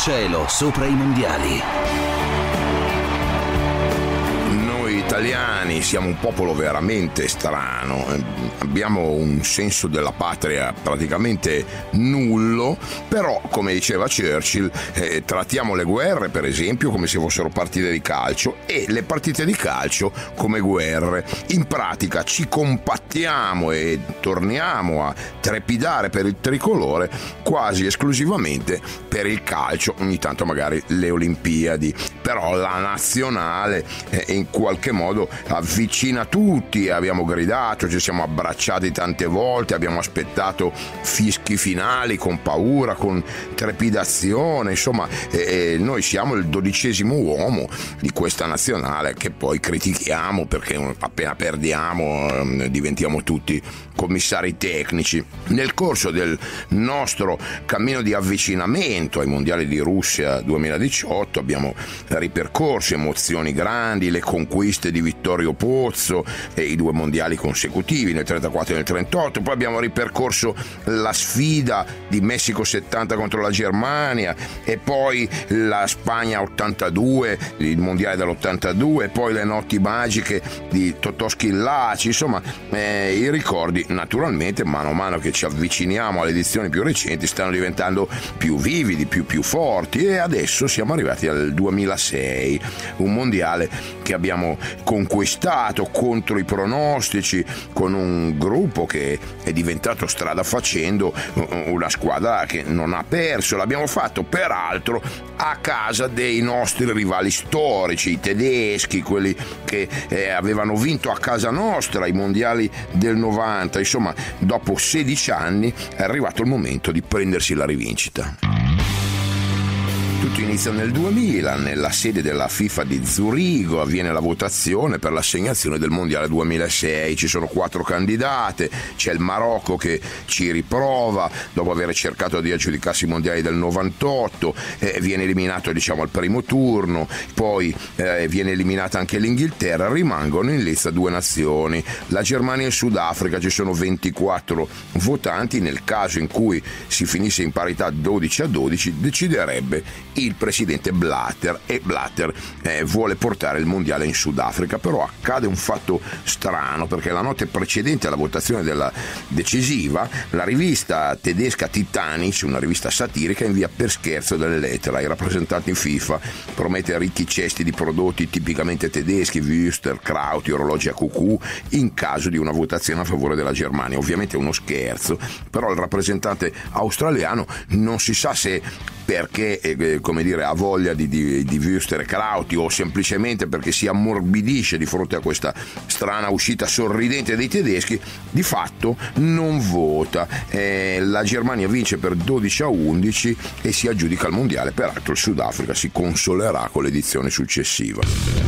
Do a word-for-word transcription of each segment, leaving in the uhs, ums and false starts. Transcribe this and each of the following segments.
cielo sopra i mondiali. Noi italiani siamo un popolo veramente strano, abbiamo un senso della patria praticamente nullo, però come diceva Churchill eh, trattiamo le guerre per esempio come se fossero partite di calcio e le partite di calcio come guerre. In pratica ci compattiamo e torniamo a trepidare per il tricolore quasi esclusivamente per il calcio, ogni tanto magari le Olimpiadi, però la nazionale eh, in qualche modo avvicina tutti. Abbiamo gridato, ci siamo abbracciati tante volte, abbiamo aspettato fischi finali con paura, con trepidazione, insomma eh, noi siamo il dodicesimo uomo di questa nazionale che poi critichiamo perché appena perdiamo eh, diventiamo tutti commissari tecnici. Nel corso del nostro cammino di avvicinamento ai mondiali di Russia duemiladiciotto abbiamo ripercorso emozioni grandi, le conquiste di Vittorio Pozzo e i due mondiali consecutivi nel trentaquattro e nel trentotto, poi abbiamo ripercorso la sfida di Messico settanta contro la Germania e poi la Spagna ottantadue, il mondiale dell'ottantadue, poi le notti magiche di Totò Schillaci, insomma eh, i ricordi naturalmente mano a mano che ci avviciniamo alle edizioni più recenti stanno diventando più vividi, più più forti e adesso siamo arrivati al duemilasei, un mondiale che abbiamo conquistato contro i pronostici con un gruppo che è diventato strada facendo una squadra che non ha perso. L'abbiamo fatto peraltro a casa dei nostri rivali storici, i tedeschi, quelli che eh, avevano vinto a casa nostra i mondiali del novanta. Insomma, dopo sedici anni è arrivato il momento di prendersi la rivincita. Tutto inizia nel duemila, nella sede della FIFA di Zurigo avviene la votazione per l'assegnazione del Mondiale duemilasei, ci sono quattro candidate, c'è il Marocco che ci riprova dopo aver cercato di aggiudicarsi i mondiali del novantotto, eh, viene eliminato diciamo al primo turno, poi eh, viene eliminata anche l'Inghilterra, rimangono in lizza due nazioni, la Germania e il Sudafrica, ci sono ventiquattro votanti, nel caso in cui si finisse in parità dodici a dodici deciderebbe il presidente Blatter e Blatter eh, vuole portare il mondiale in Sudafrica, però accade un fatto strano perché la notte precedente alla votazione della decisiva la rivista tedesca Titanic, una rivista satirica, invia per scherzo delle lettere ai rappresentanti FIFA, promette ricchi cesti di prodotti tipicamente tedeschi, Würstel, Krauti, orologi a cucù in caso di una votazione a favore della Germania. Ovviamente è uno scherzo, però il rappresentante australiano non si sa se perché eh, come dire ha voglia di, di, di Würstel e Krauti o semplicemente perché si ammorbidisce di fronte a questa strana uscita sorridente dei tedeschi, di fatto non vota. Eh, la Germania vince per dodici a undici e si aggiudica il mondiale, peraltro il Sudafrica si consolerà con l'edizione successiva.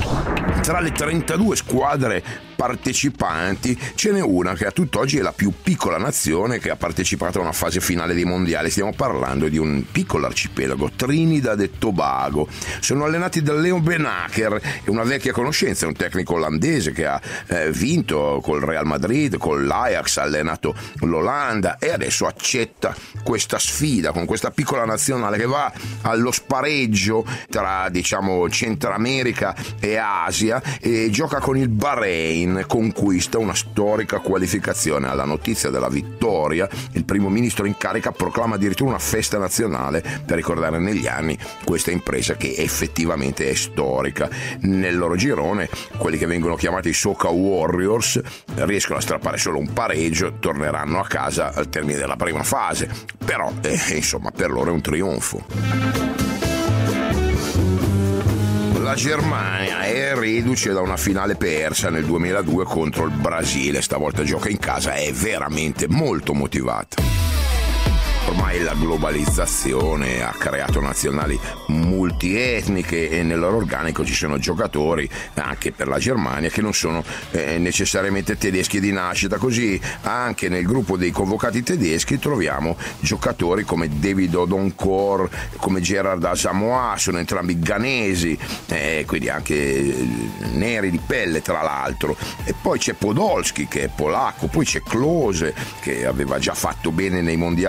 Tra le trentadue squadre partecipanti ce n'è una che a tutt'oggi è la più piccola nazione che ha partecipato a una fase finale dei mondiali. Stiamo parlando di un piccolo arcipelago, Trinidad e Tobago. Sono allenati da Leon Benaker, è una vecchia conoscenza, è un tecnico olandese che ha eh, vinto col Real Madrid, con l'Ajax, ha allenato l'Olanda e adesso accetta questa sfida con questa piccola nazionale che va allo spareggio tra diciamo Centro America e Asia e gioca con il Bahrain. Conquista una storica qualificazione. Alla notizia della vittoria il primo ministro in carica proclama addirittura una festa nazionale per ricordare negli anni questa impresa che effettivamente è storica. Nel loro girone quelli che vengono chiamati Soca Warriors riescono a strappare solo un pareggio, torneranno a casa al termine della prima fase, però eh, insomma per loro è un trionfo. La Germania è reduce da una finale persa nel duemiladue contro il Brasile, stavolta gioca in casa, è veramente molto motivata. Ormai la globalizzazione ha creato nazionali multietniche e nel loro organico ci sono giocatori anche per la Germania che non sono eh, necessariamente tedeschi di nascita, così anche nel gruppo dei convocati tedeschi troviamo giocatori come David Odonkor, come Gerard Asamoah, sono entrambi ghanesi, eh, quindi anche eh, neri di pelle tra l'altro, e poi c'è Podolski che è polacco, poi c'è Klose che aveva già fatto bene nei mondiali precedenti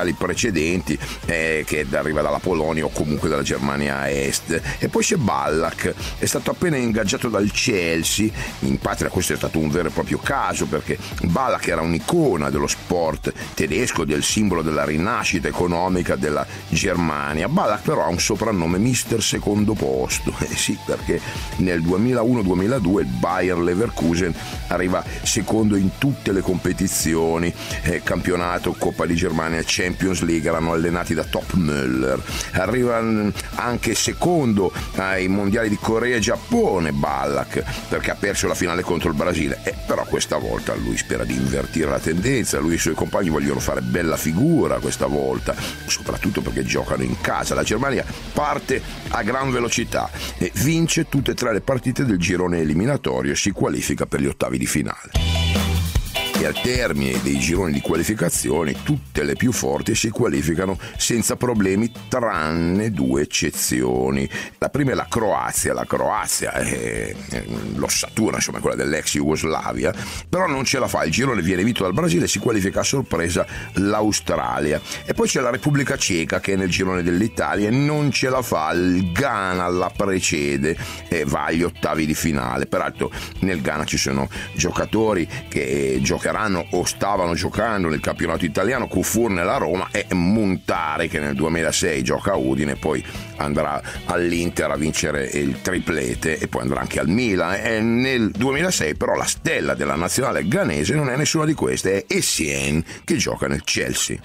precedenti, eh, che arriva dalla Polonia o comunque dalla Germania Est. E poi c'è Ballack, è stato appena ingaggiato dal Chelsea. In patria questo è stato un vero e proprio caso, perché Ballack era un'icona dello sport tedesco, del simbolo della rinascita economica della Germania. Ballack però ha un soprannome mister secondo posto, eh sì, perché nel duemilauno duemiladue il Bayer Leverkusen arriva secondo in tutte le competizioni, eh, campionato, Coppa di Germania, Champions League, erano allenati da Top Müller. Arriva anche secondo ai mondiali di Corea e Giappone Ballack, perché ha perso la finale contro il Brasile, eh, però questa volta lui spera di invertire la tendenza. Lui e i suoi compagni vogliono fare bella figura questa volta, soprattutto perché giocano in casa. La Germania parte a gran velocità e vince tutte e tre le partite del girone eliminatorio e si qualifica per gli ottavi di finale. E al termine dei gironi di qualificazione tutte le più forti si qualificano senza problemi, tranne due eccezioni. La prima è la Croazia. La Croazia è l'ossatura, insomma, quella dell'ex Jugoslavia, però non ce la fa. Il girone viene vinto dal Brasile e si qualifica a sorpresa l'Australia. E poi c'è la Repubblica Ceca, che è nel girone dell'Italia e non ce la fa. Il Ghana la precede e va agli ottavi di finale. Peraltro nel Ghana ci sono giocatori che giocano o stavano giocando nel campionato italiano, Kufur nella Roma e Muntari che nel duemilasei gioca a Udine, poi andrà all'Inter a vincere il triplete e poi andrà anche al Milan. E nel duemilasei però la stella della nazionale ghanese non è nessuna di queste, è Essien, che gioca nel Chelsea.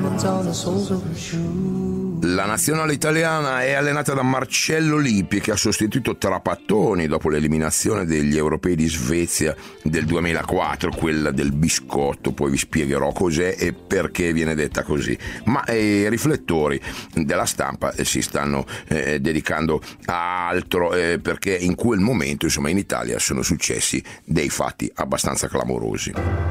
La nazionale italiana è allenata da Marcello Lippi, che ha sostituito Trapattoni dopo l'eliminazione degli europei di Svezia del duemilaquattro, quella del biscotto. Poi vi spiegherò cos'è e perché viene detta così. Ma i riflettori della stampa si stanno eh, dedicando a altro, eh, perché in quel momento, insomma, in Italia sono successi dei fatti abbastanza clamorosi.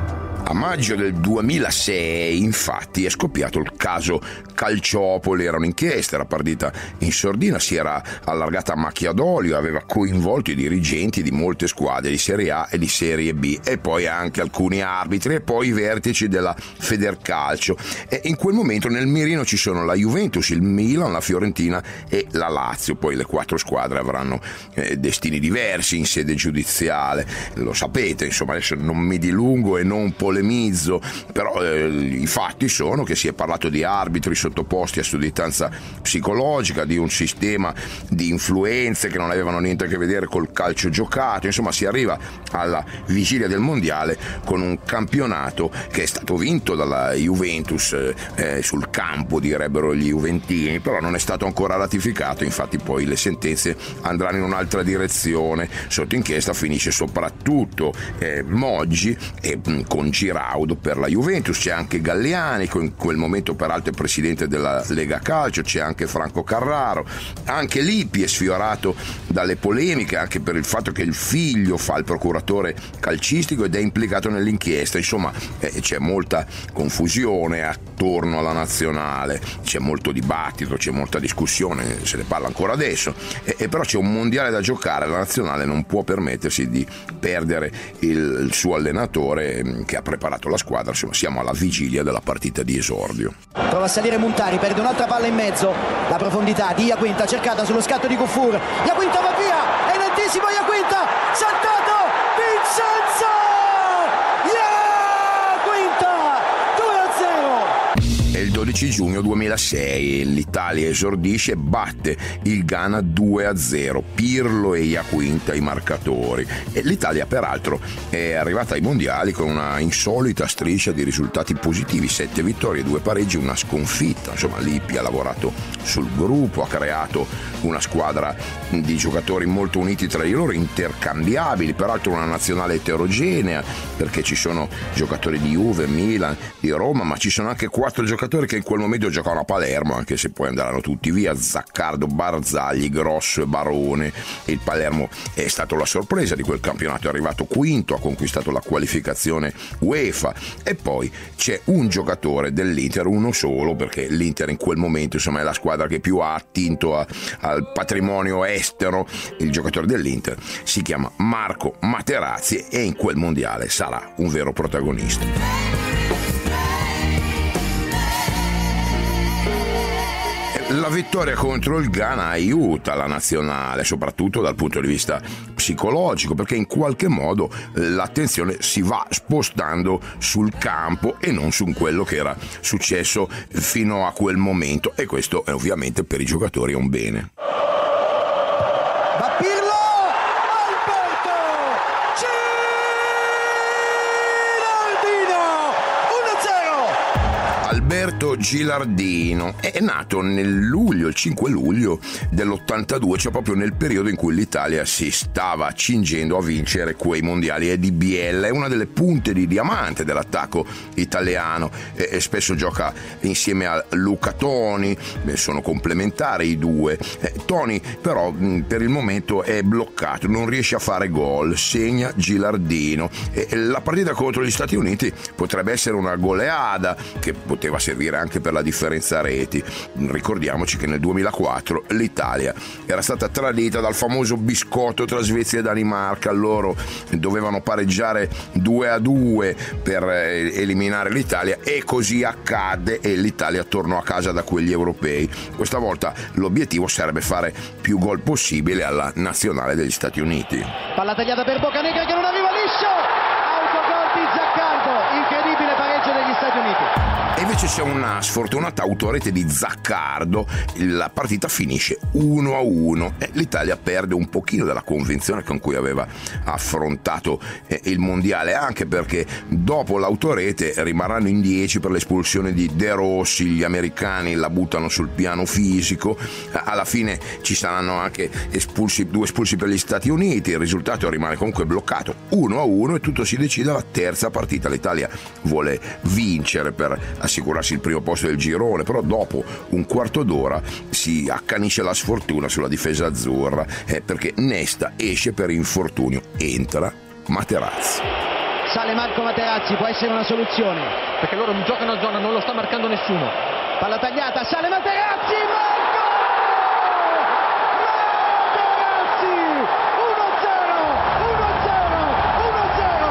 A maggio del duemilasei, infatti, è scoppiato il caso Calciopoli. Era un'inchiesta, era partita in sordina, si era allargata a macchia d'olio, aveva coinvolto i dirigenti di molte squadre di Serie A e di Serie B e poi anche alcuni arbitri e poi i vertici della Federcalcio. E in quel momento nel mirino ci sono la Juventus, il Milan, la Fiorentina e la Lazio. Poi le quattro squadre avranno eh, destini diversi in sede giudiziale, lo sapete, insomma. Adesso non mi dilungo e non polemizzo, però eh, i fatti sono che si è parlato di arbitri sottoposti a sudditanza psicologica, di un sistema di influenze che non avevano niente a che vedere col calcio giocato. Insomma, si arriva alla vigilia del mondiale con un campionato che è stato vinto dalla Juventus eh, sul campo, direbbero gli juventini, però non è stato ancora ratificato. Infatti poi le sentenze andranno in un'altra direzione. Sotto inchiesta finisce soprattutto eh, Moggi e mh, con Giraudo per la Juventus. C'è anche Galliani, che in quel momento peraltro è presidente della Lega Calcio. C'è anche Franco Carraro. Anche Lippi è sfiorato dalle polemiche, anche per il fatto che il figlio fa il procuratore calcistico ed è implicato nell'inchiesta. Insomma, eh, c'è molta confusione attorno alla nazionale, c'è molto dibattito, c'è molta discussione, se ne parla ancora adesso, e, e però c'è un mondiale da giocare. La nazionale non può permettersi di perdere il, il suo allenatore che ha preparato la squadra. Insomma, siamo alla vigilia della partita di esordio. Prova a salire Muntari, perde un'altra palla in mezzo, la profondità di Iaquinta cercata sullo scatto di Kufur. Iaquinta va via, è lentissimo Iaquinta, saltato Vincenzo! È il dodici giugno duemilasei, l'Italia esordisce e batte il Ghana due a zero, Pirlo e Iaquinta i marcatori. E l'Italia peraltro è arrivata ai mondiali con una insolita striscia di risultati positivi: sette vittorie, due pareggi, una sconfitta. Insomma, Lippi ha lavorato sul gruppo, ha creato una squadra di giocatori molto uniti tra di loro, intercambiabili, peraltro una nazionale eterogenea, perché ci sono giocatori di Juve, Milan, di Roma, ma ci sono anche quattro giocatori che in quel momento giocavano a Palermo, anche se poi andranno tutti via: Zaccardo, Barzagli, Grosso e Barone. Il Palermo è stato la sorpresa di quel campionato, è arrivato quinto, ha conquistato la qualificazione UEFA. E poi c'è un giocatore dell'Inter, uno solo, perché l'Inter in quel momento, insomma, è la squadra che più ha attinto a, al patrimonio estero. Il giocatore dell'Inter si chiama Marco Materazzi e in quel mondiale sarà un vero protagonista. La vittoria contro il Ghana aiuta la nazionale, soprattutto dal punto di vista psicologico, perché in qualche modo l'attenzione si va spostando sul campo e non su quello che era successo fino a quel momento, e questo è ovviamente per i giocatori è un bene. Va Pirlo, Alberto Gilardino, uno a zero. Alberto Gilardino è nato nel luglio, il cinque luglio dell'ottantadue, cioè proprio nel periodo in cui l'Italia si stava accingendo a vincere quei mondiali. È di Biella, è una delle punte di diamante dell'attacco italiano, e, e spesso gioca insieme a Luca Toni, sono complementari i due. Eh, Toni però mh, per il momento è bloccato, non riesce a fare gol, segna Gilardino. E, e la partita contro gli Stati Uniti potrebbe essere una goleada che poteva servire anche per la differenza reti. Ricordiamoci che nel duemilaquattro l'Italia era stata tradita dal famoso biscotto tra Svezia e Danimarca. Loro dovevano pareggiare due a due per eliminare l'Italia, e così accadde e l'Italia tornò a casa da quegli europei. Questa volta l'obiettivo sarebbe fare più gol possibile alla nazionale degli Stati Uniti. Palla tagliata per Boccanegra che non arriva liscio, autogol di Zaccardo, incredibile pareggio degli Stati Uniti. E invece c'è una sfortunata autorete di Zaccardo, la partita finisce uno a uno e l'Italia perde un pochino della convinzione con cui aveva affrontato eh, il mondiale, anche perché dopo l'autorete rimarranno in dieci per l'espulsione di De Rossi. Gli americani la buttano sul piano fisico, alla fine ci saranno anche espulsi, due espulsi per gli Stati Uniti, il risultato rimane comunque bloccato uno a uno e tutto si decide alla terza partita. L'Italia vuole vincere per assicurarsi il primo posto del girone, però dopo un quarto d'ora si accanisce la sfortuna sulla difesa azzurra, eh, perché Nesta esce per infortunio, entra Materazzi. Sale Marco Materazzi, può essere una soluzione, perché loro giocano a zona, non lo sta marcando nessuno. Palla tagliata, sale Materazzi, Marco! Materazzi, uno a zero, uno a zero, uno a zero.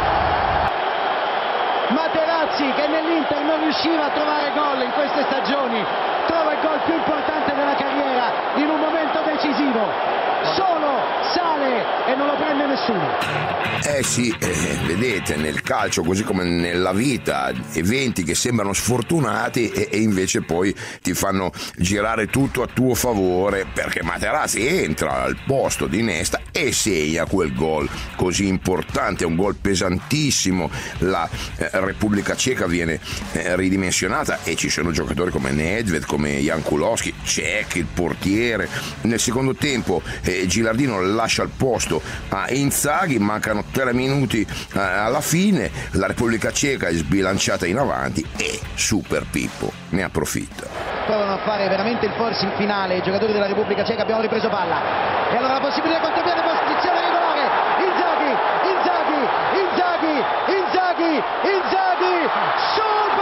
Materazzi, che nell'Inter non riusciva a trovare gol in queste stagioni, trova il gol più importante della carriera in un momento decisivo. Solo sale e non lo prende nessuno. Eh sì, eh, vedete, nel calcio così come nella vita, eventi che sembrano sfortunati e, e invece poi ti fanno girare tutto a tuo favore, perché Materazzi entra al posto di Nesta e segna quel gol così importante, è un gol pesantissimo. La eh, Repubblica Ceca viene eh, ridimensionata e ci sono giocatori come Nedved, come Jan Kulowski, Cech, il portiere. Nel secondo tempo eh, Gilardino lascia il posto a Inzaghi, mancano tre minuti eh, alla fine, la Repubblica Ceca è sbilanciata in avanti e Super Pippo ne approfitta. Provano a fare veramente il forcing finale i giocatori della Repubblica Ceca. Abbiamo ripreso palla e allora la possibilità di contropiede, posizione regolare, Inzaghi, Inzaghi, Inzaghi, Inzaghi, Inzaghi, super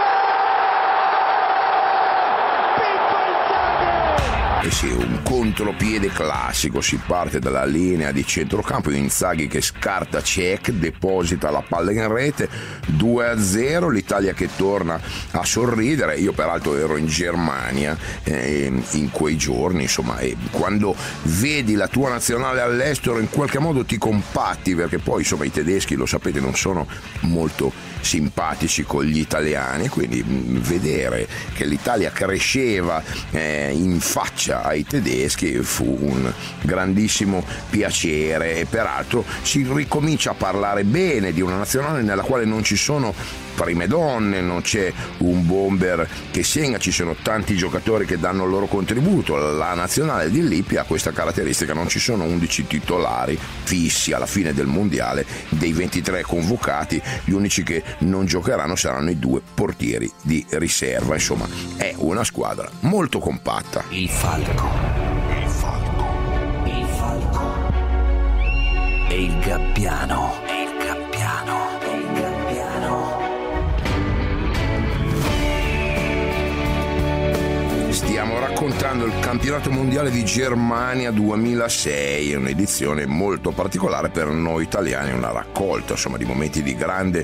Pippo Inzaghi! Eh sì, un contropiede classico, si parte dalla linea di centrocampo, Inzaghi che scarta Cech, deposita la palla in rete, due a zero, l'Italia che torna a sorridere. Io peraltro ero in Germania eh, in quei giorni, insomma, e quando vedi la tua nazionale all'estero in qualche modo ti compatti, perché poi insomma i tedeschi, lo sapete, non sono molto simpatici con gli italiani, quindi mh, vedere che l'Italia cresceva eh, in faccia ai tedeschi fu un grandissimo piacere, e peraltro si ricomincia a parlare bene di una nazionale nella quale non ci sono prime donne, non c'è un bomber che segna, ci sono tanti giocatori che danno il loro contributo. La nazionale di Lippi ha questa caratteristica, non ci sono undici titolari fissi alla fine del mondiale, dei ventitré convocati gli unici che non giocheranno saranno i due portieri di riserva. Insomma, è una squadra molto compatta. Il falco, il falco, il falco e il gabbiano, e il gabbiano, e il gabbiano. Stiamo raccontando il campionato mondiale di Germania duemilasei, è un'edizione molto particolare per noi italiani, una raccolta insomma di momenti di grande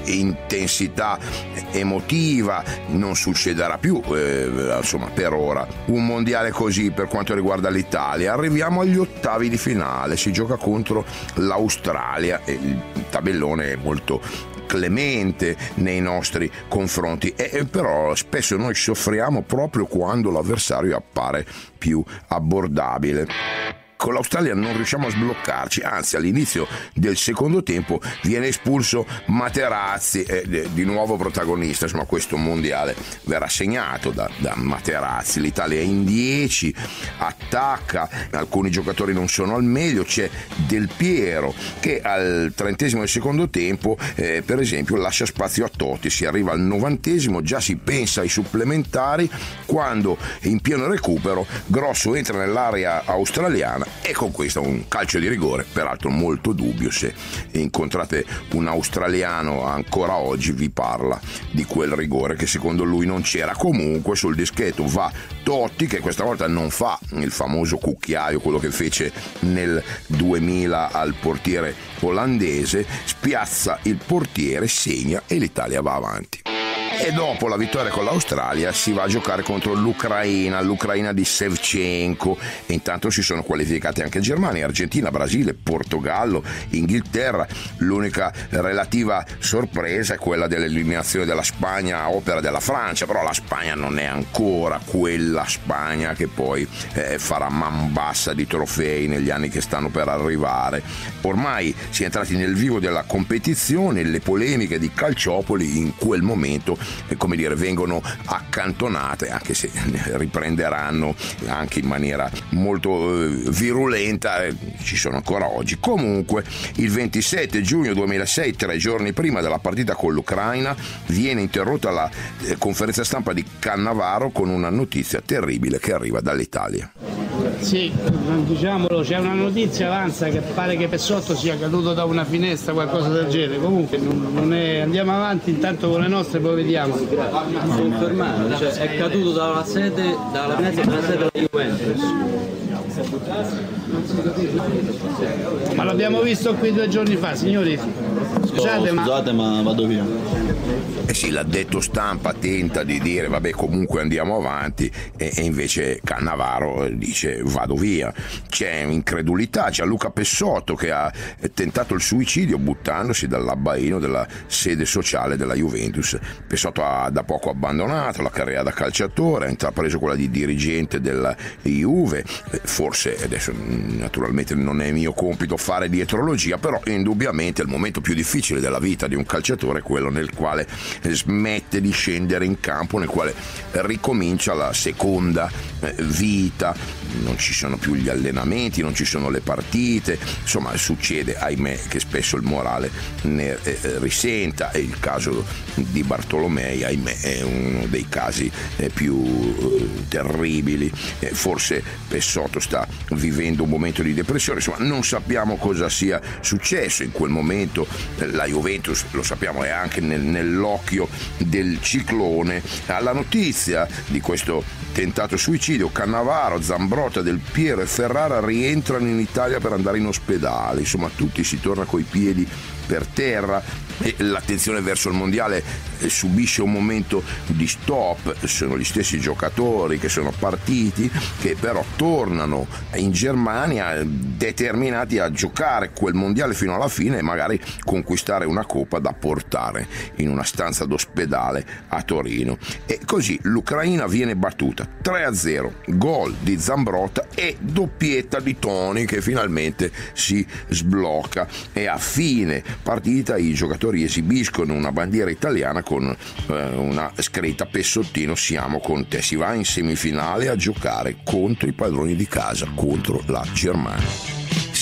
intensità emotiva. Non succederà più eh, insomma per ora un mondiale così per quanto riguarda l'Italia. Arriviamo agli ottavi di finale, si gioca contro l'Australia e il tabellone è molto clemente nei nostri confronti, e però spesso noi soffriamo proprio quando l'avversario appare più abbordabile. Con l'Australia non riusciamo a sbloccarci, anzi all'inizio del secondo tempo viene espulso Materazzi, eh, di nuovo protagonista. Insomma, questo mondiale verrà segnato da, da Materazzi. L'Italia è in dieci, attacca, alcuni giocatori non sono al meglio, c'è Del Piero che al trentesimo del secondo tempo eh, per esempio lascia spazio a Totti, si arriva al novantesimo, già si pensa ai supplementari quando in pieno recupero Grosso entra nell'area australiana e conquista un calcio di rigore, peraltro molto dubbio. Se incontrate un australiano ancora oggi vi parla di quel rigore che secondo lui non c'era. Comunque sul dischetto va Totti, che questa volta non fa il famoso cucchiaio, quello che fece nel duemila al portiere olandese, spiazza il portiere, segna e l'Italia va avanti. E dopo la vittoria con l'Australia si va a giocare contro l'Ucraina, l'Ucraina di Shevchenko, e intanto si sono qualificate anche Germania, Argentina, Brasile, Portogallo, Inghilterra. L'unica relativa sorpresa è quella dell'eliminazione della Spagna a opera della Francia, però la Spagna non è ancora quella Spagna che poi eh, farà man bassa di trofei negli anni che stanno per arrivare. Ormai si è entrati nel vivo della competizione, le polemiche di Calciopoli in quel momento come dire vengono accantonate, anche se riprenderanno anche in maniera molto eh, virulenta, eh, ci sono ancora oggi. Comunque il ventisette giugno duemilasei, tre giorni prima della partita con l'Ucraina, viene interrotta la eh, conferenza stampa di Cannavaro con una notizia terribile che arriva dall'Italia. Sì, diciamolo, c'è una notizia avanza che pare che Pessotto sia caduto da una finestra, qualcosa del genere. Comunque non, non è, andiamo avanti intanto con le nostre, poi vediamo. Confermato, cioè è caduto dalla sede, dalla finestra della sede della Juventus. Ma l'abbiamo visto qui due giorni fa, signori. Scusate, ma... Scusate, ma vado via. Eh sì, l'addetto stampa tenta di dire vabbè comunque andiamo avanti e, e invece Cannavaro dice vado via. C'è incredulità, c'è Luca Pessotto che ha tentato il suicidio buttandosi dall'abbaino della sede sociale della Juventus. Pessotto ha da poco abbandonato la carriera da calciatore, ha intrapreso quella di dirigente della Juve. Forse adesso naturalmente non è mio compito fare dietrologia, però indubbiamente il momento più difficile della vita di un calciatore è quello nel quale smette di scendere in campo, nel quale ricomincia la seconda vita. Non ci sono più gli allenamenti, non ci sono le partite, insomma succede ahimè che spesso il morale ne risenta, e il caso di Bartolomei ahimè è uno dei casi più terribili. Forse Pessotto sta vivendo un momento di depressione, insomma non sappiamo cosa sia successo in quel momento. La Juventus, lo sappiamo, è anche nel, nell'occhio del ciclone. Alla notizia di questo tentato suicidio, Cannavaro, Zambrotta, Del Piero e Ferrara rientrano in Italia per andare in ospedale. Insomma tutti si torna coi piedi per terra e l'attenzione verso il mondiale subisce un momento di stop. Sono gli stessi giocatori che sono partiti che però tornano in Germania determinati a giocare quel mondiale fino alla fine e magari conquistare una coppa da portare in una stanza d'ospedale a Torino. E così l'Ucraina viene battuta tre a zero, gol di Zambrotta e doppietta di Toni che finalmente si sblocca, e a fine partita i giocatori esibiscono una bandiera italiana con eh, una scritta Pessottino siamo con te. Si va in semifinale a giocare contro i padroni di casa, contro la Germania.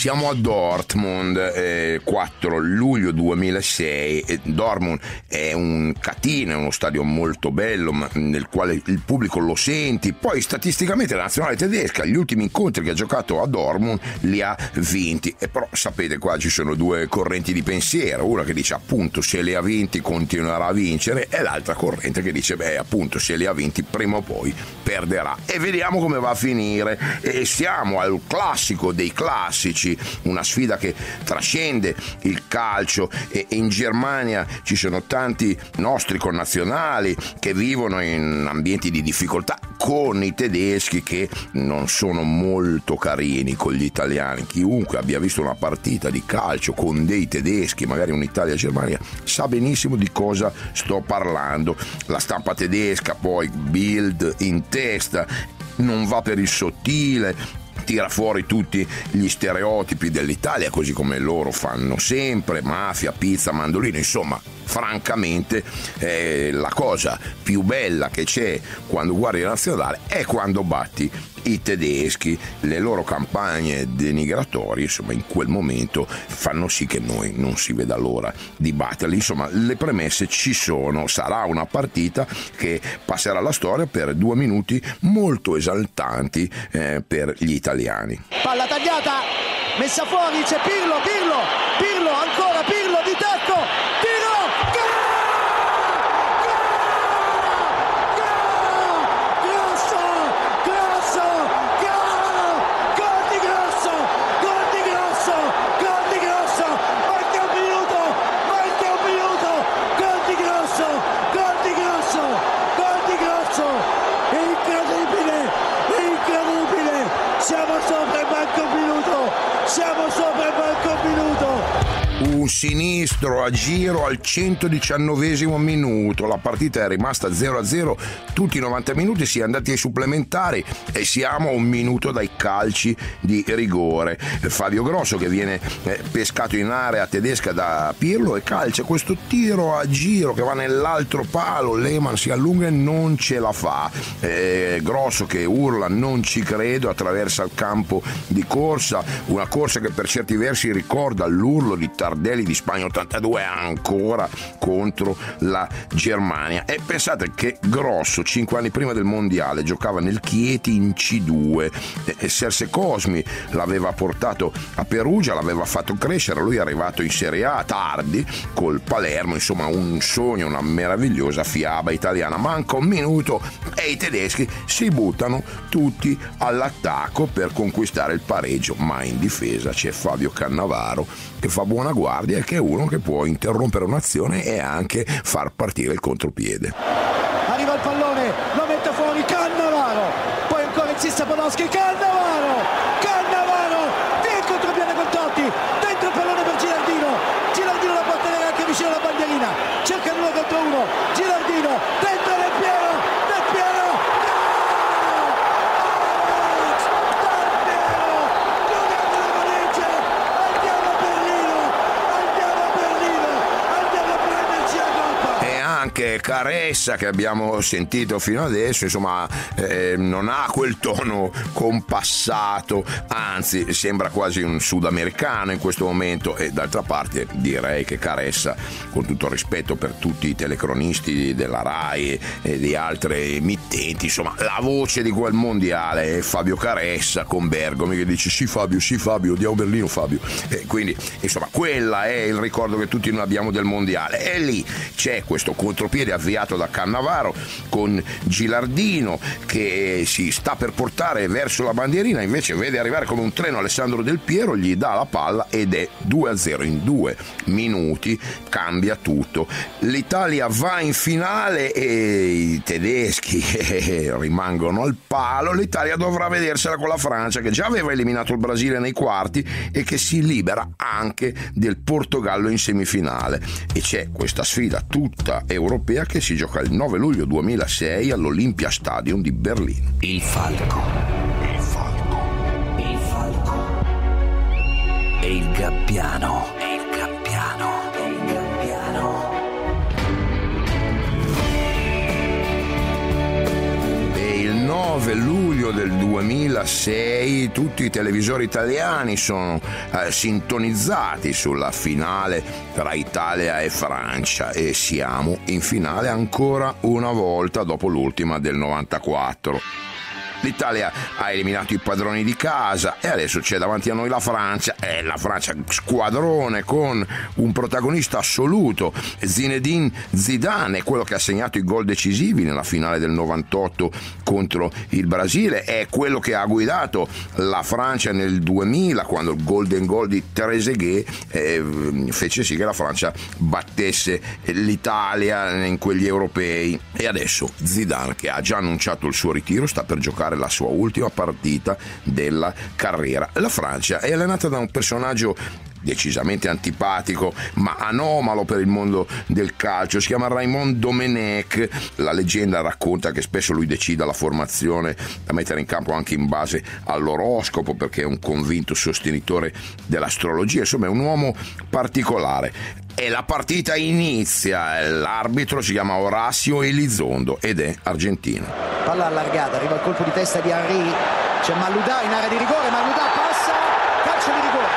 siamo a Dortmund, eh, quattro luglio duemilasei. eh, Dortmund è un catino, è uno stadio molto bello ma nel quale il pubblico lo senti. Poi statisticamente la nazionale tedesca gli ultimi incontri che ha giocato a Dortmund li ha vinti, e però sapete qua ci sono due correnti di pensiero, una che dice appunto se li ha vinti continuerà a vincere, e l'altra corrente che dice beh appunto se li ha vinti prima o poi perderà, e vediamo come va a finire. E siamo al classico dei classici, una sfida che trascende il calcio, e in Germania ci sono tanti nostri connazionali che vivono in ambienti di difficoltà con i tedeschi che non sono molto carini con gli italiani. Chiunque abbia visto una partita di calcio con dei tedeschi, magari un'Italia-Germania, sa benissimo di cosa sto parlando. La stampa tedesca, poi Bild in testa, non va per il sottile, tira fuori tutti gli stereotipi dell'Italia, così come loro fanno sempre: mafia, pizza, mandolino. Insomma, francamente eh, la cosa più bella che c'è quando guardi la nazionale è quando batti i tedeschi. Le loro campagne denigratorie, insomma, in quel momento fanno sì che noi non si veda l'ora di batterli. Insomma, le premesse ci sono. Sarà una partita che passerà alla storia per due minuti molto esaltanti eh, per gli italiani. Palla tagliata, messa fuori, c'è Pirlo, Pirlo, Pirlo, ancora Pirlo di tacco, tiro, gol! Un sinistro a giro al centodiciannovesimo minuto, la partita è rimasta zero a zero tutti i novanta minuti, si è andati ai supplementari e siamo a un minuto dai calci di rigore. Fabio Grosso che viene pescato in area tedesca da Pirlo e calcia questo tiro a giro che va nell'altro palo, Lehmann si allunga e non ce la fa. eh, Grosso che urla non ci credo, attraversa il campo di corsa, una corsa che per certi versi ricorda l'urlo di Tardelli di Spagna ottantadue ancora contro la Germania. E pensate che Grosso cinque anni prima del mondiale giocava nel Chieti in C due, e Serse Cosmi l'aveva portato a Perugia, l'aveva fatto crescere, lui è arrivato in Serie A tardi col Palermo. Insomma, un sogno, una meravigliosa fiaba italiana. Manca un minuto e i tedeschi si buttano tutti all'attacco per conquistare il pareggio, ma in difesa c'è Fabio Cannavaro che fa buona guardia e che è uno che può interrompere un'azione e anche far partire il contropiede. Arriva il pallone, lo mette fuori Cannavaro, poi ancora insiste Podolski, Cannavaro, Cannavaro, via il contropiede con Totti, dentro il pallone per Gilardino, Gilardino la battere anche vicino alla bandierina, cerca uno contro uno, Gilardino, dentro Del Piero, Del Piero, anche Caressa che abbiamo sentito fino adesso, insomma, eh, non ha quel tono compassato, anzi sembra quasi un sudamericano in questo momento. E d'altra parte direi che Caressa, con tutto il rispetto per tutti i telecronisti della RAI e di altre emittenti, insomma la voce di quel mondiale è Fabio Caressa con Bergomi che dice sì Fabio, sì Fabio, andiamo a Berlino Fabio, e quindi insomma quella è il ricordo che tutti noi abbiamo del mondiale. E lì c'è questo contropiede avviato da Cannavaro con Gilardino che si sta per portare verso la bandierina, invece vede arrivare come un treno Alessandro Del Piero, gli dà la palla ed è due a zero in due minuti, cambia tutto. L'Italia va in finale e i tedeschi rimangono al palo. L'Italia dovrà vedersela con la Francia che già aveva eliminato il Brasile nei quarti e che si libera anche del Portogallo in semifinale, e c'è questa sfida tutta europea che si gioca il nove luglio duemilasei all'Olympia Stadium di Berlino. Il falco, il falco, il falco e il gabbiano, e il gabbiano, e il gabbiano. E il nove luglio del duemilasei duemilasei tutti i televisori italiani sono eh, sintonizzati sulla finale tra Italia e Francia e siamo in finale ancora una volta dopo l'ultima del novantaquattro. L'Italia ha eliminato i padroni di casa e adesso c'è davanti a noi la Francia, e la Francia squadrone con un protagonista assoluto, Zinedine Zidane, quello che ha segnato i gol decisivi nella finale del novantotto contro il Brasile, è quello che ha guidato la Francia nel duemila quando il golden goal di Trezeguet eh, fece sì che la Francia battesse l'Italia in quegli europei. E adesso Zidane, che ha già annunciato il suo ritiro, sta per giocare la sua ultima partita della carriera. La Francia è allenata da un personaggio decisamente antipatico ma anomalo per il mondo del calcio, si chiama Raymond Domenech. La leggenda racconta che spesso lui decida la formazione da mettere in campo anche in base all'oroscopo, perché è un convinto sostenitore dell'astrologia, insomma è un uomo particolare. E la partita inizia, l'arbitro si chiama Orazio Elizondo ed è argentino. Palla allargata, arriva il colpo di testa di Henry, c'è Malouda in area di rigore, Malouda passa, calcio di rigore.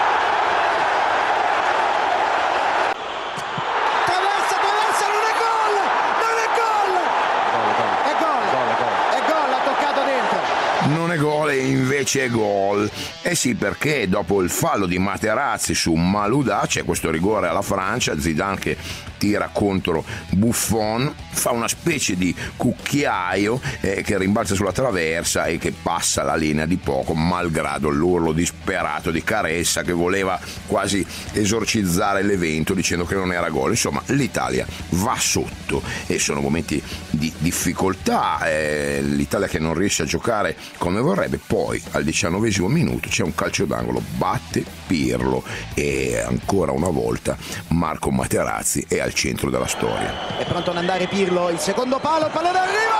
Traversa, traversa, non è gol, non è gol, è gol, è gol, ha toccato dentro. Non è gol e invece è gol. Eh sì, perché dopo il fallo di Materazzi su Malouda c'è questo rigore alla Francia, Zidane che tira contro Buffon, fa una specie di cucchiaio eh, che rimbalza sulla traversa e che passa la linea di poco, malgrado l'urlo disperato di Caressa che voleva quasi esorcizzare l'evento dicendo che non era gol. Insomma, l'Italia va sotto e sono momenti di difficoltà, eh, l'Italia che non riesce a giocare come vorrebbe. Poi al diciannovesimo minuto c'è un calcio d'angolo, batte Pirlo e ancora una volta Marco Materazzi è al centro della storia. È pronto ad andare Pirlo, il secondo palo, il pallone arriva!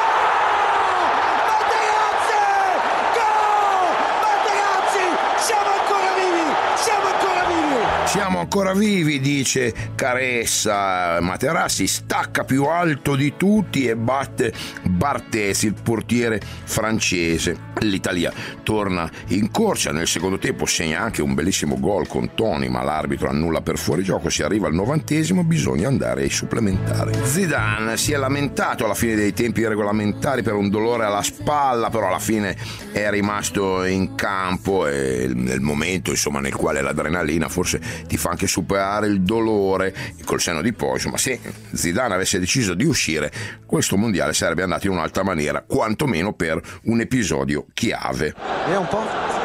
Materazzi! Gol! Materazzi! Siamo ancora vivi! Siamo ancora vivi! Siamo ancora vivi, dice Caressa. Materazzi stacca più alto di tutti e batte Barthez, il portiere francese. L'Italia torna in corsa, nel secondo tempo segna anche un bellissimo gol con Toni, ma l'arbitro annulla per fuorigioco. Si arriva al novantesimo, bisogna andare ai supplementari. Zidane si è lamentato alla fine dei tempi regolamentari per un dolore alla spalla, però alla fine è rimasto in campo e nel momento insomma nel quale l'adrenalina forse ti fa anche superare il dolore, col senno di poi insomma se Zidane avesse deciso di uscire questo mondiale sarebbe andato in un'altra maniera, quantomeno per un episodio chiave. Vediamo un po'.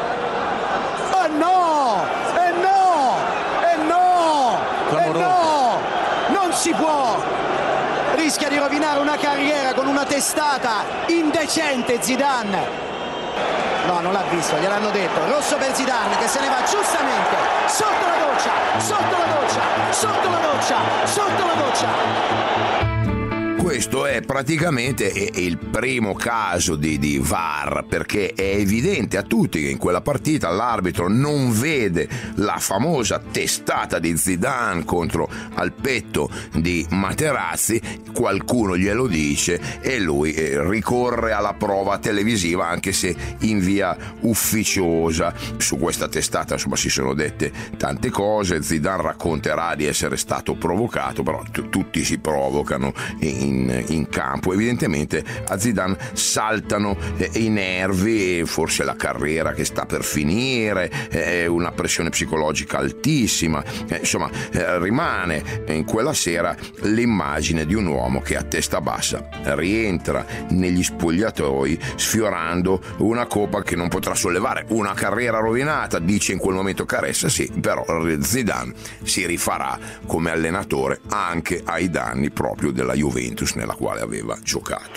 Oh no! E eh no! E eh no! E eh no! Non si può! Rischia di rovinare una carriera con una testata indecente Zidane. No, non l'ha visto, gliel'hanno detto. Rosso per Zidane che se ne va giustamente sotto la doccia, sotto la doccia, sotto la doccia, sotto la doccia. Questo è praticamente il primo caso di, di V A R, perché è evidente a tutti che in quella partita l'arbitro non vede la famosa testata di Zidane contro al petto di Materazzi, qualcuno glielo dice e lui ricorre alla prova televisiva anche se in via ufficiosa. Su questa testata insomma si sono dette tante cose, Zidane racconterà di essere stato provocato, però t- tutti si provocano in In, in campo. Evidentemente a Zidane saltano eh, i nervi, forse la carriera che sta per finire, eh, una pressione psicologica altissima, eh, insomma eh, rimane in quella sera l'immagine di un uomo che a testa bassa rientra negli spogliatoi sfiorando una coppa che non potrà sollevare, una carriera rovinata, dice in quel momento Caressa. Sì, però Zidane si rifarà come allenatore anche ai danni proprio della Juventus nella quale aveva giocato.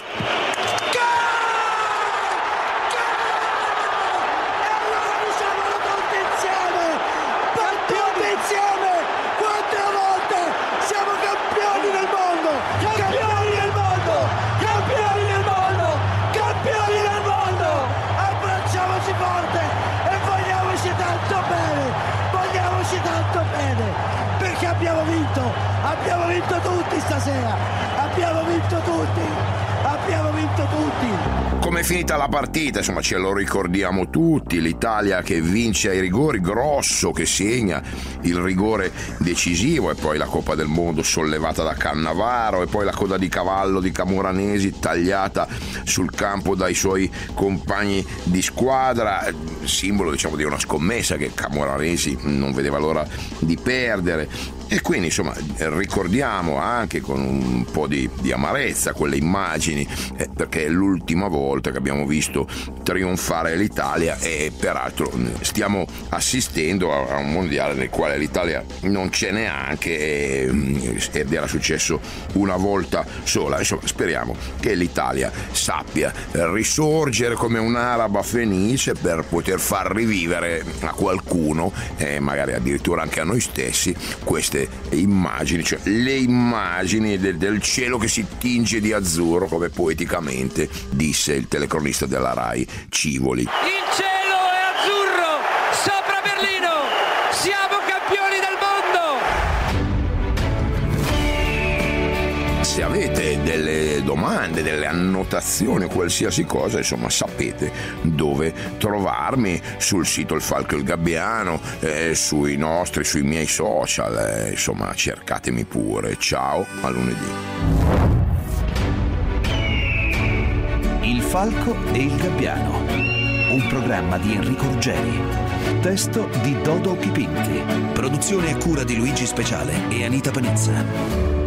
Abbiamo vinto tutti stasera, abbiamo vinto tutti, Abbiamo vinto tutti. Come è finita la partita? Insomma, ce lo ricordiamo tutti. L'Italia che vince ai rigori, Grosso che segna il rigore decisivo, e poi la Coppa del Mondo sollevata da Cannavaro, e poi la coda di cavallo di Camoranesi tagliata sul campo dai suoi compagni di squadra, simbolo, diciamo, di una scommessa che Camoranesi non vedeva l'ora di perdere. E quindi, insomma, ricordiamo anche con un po' di, di amarezza quelle immagini, eh, perché è l'ultima volta che abbiamo visto trionfare l'Italia, e peraltro stiamo assistendo a, a un mondiale nel quale l'Italia non c'è neanche, e, ed era successo una volta sola. Insomma, speriamo che l'Italia sappia risorgere come un'araba fenice per poter far rivivere a qualcuno, e magari addirittura anche a noi stessi, queste immagini, cioè le immagini del, del cielo che si tinge di azzurro, come poeticamente disse il telecronista della Rai Civoli. Il cielo è azzurro sopra Berlino, siamo campioni del mondo. Se avete delle domande, delle annotazioni, qualsiasi cosa, insomma, sapete dove trovarmi: sul sito Il Falco e il Gabbiano, eh, sui nostri, sui miei social, eh, insomma, cercatemi pure. Ciao, a lunedì. Il Falco e il Gabbiano, un programma di Enrico Ruggeri, testo di Dodo Chipinti, produzione a cura di Luigi Speciale e Anita Panizza.